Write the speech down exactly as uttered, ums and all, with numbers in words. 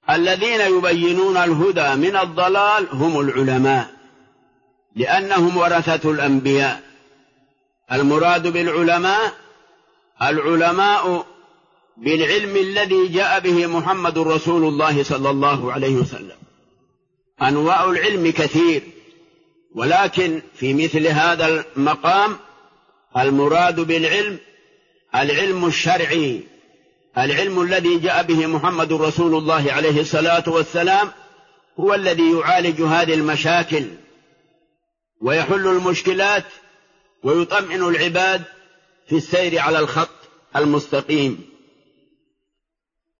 الذين يبينون الهدى من الضلال هم العلماء، لأنهم ورثة الأنبياء. المراد بالعلماء العلماء بالعلم الذي جاء به محمد رسول الله صلى الله عليه وسلم. أنواع العلم كثير، ولكن في مثل هذا المقام المراد بالعلم العلم الشرعي، العلم الذي جاء به محمد رسول الله عليه الصلاة والسلام، هو الذي يعالج هذه المشاكل ويحل المشكلات ويطمئن العباد في السير على الخط المستقيم.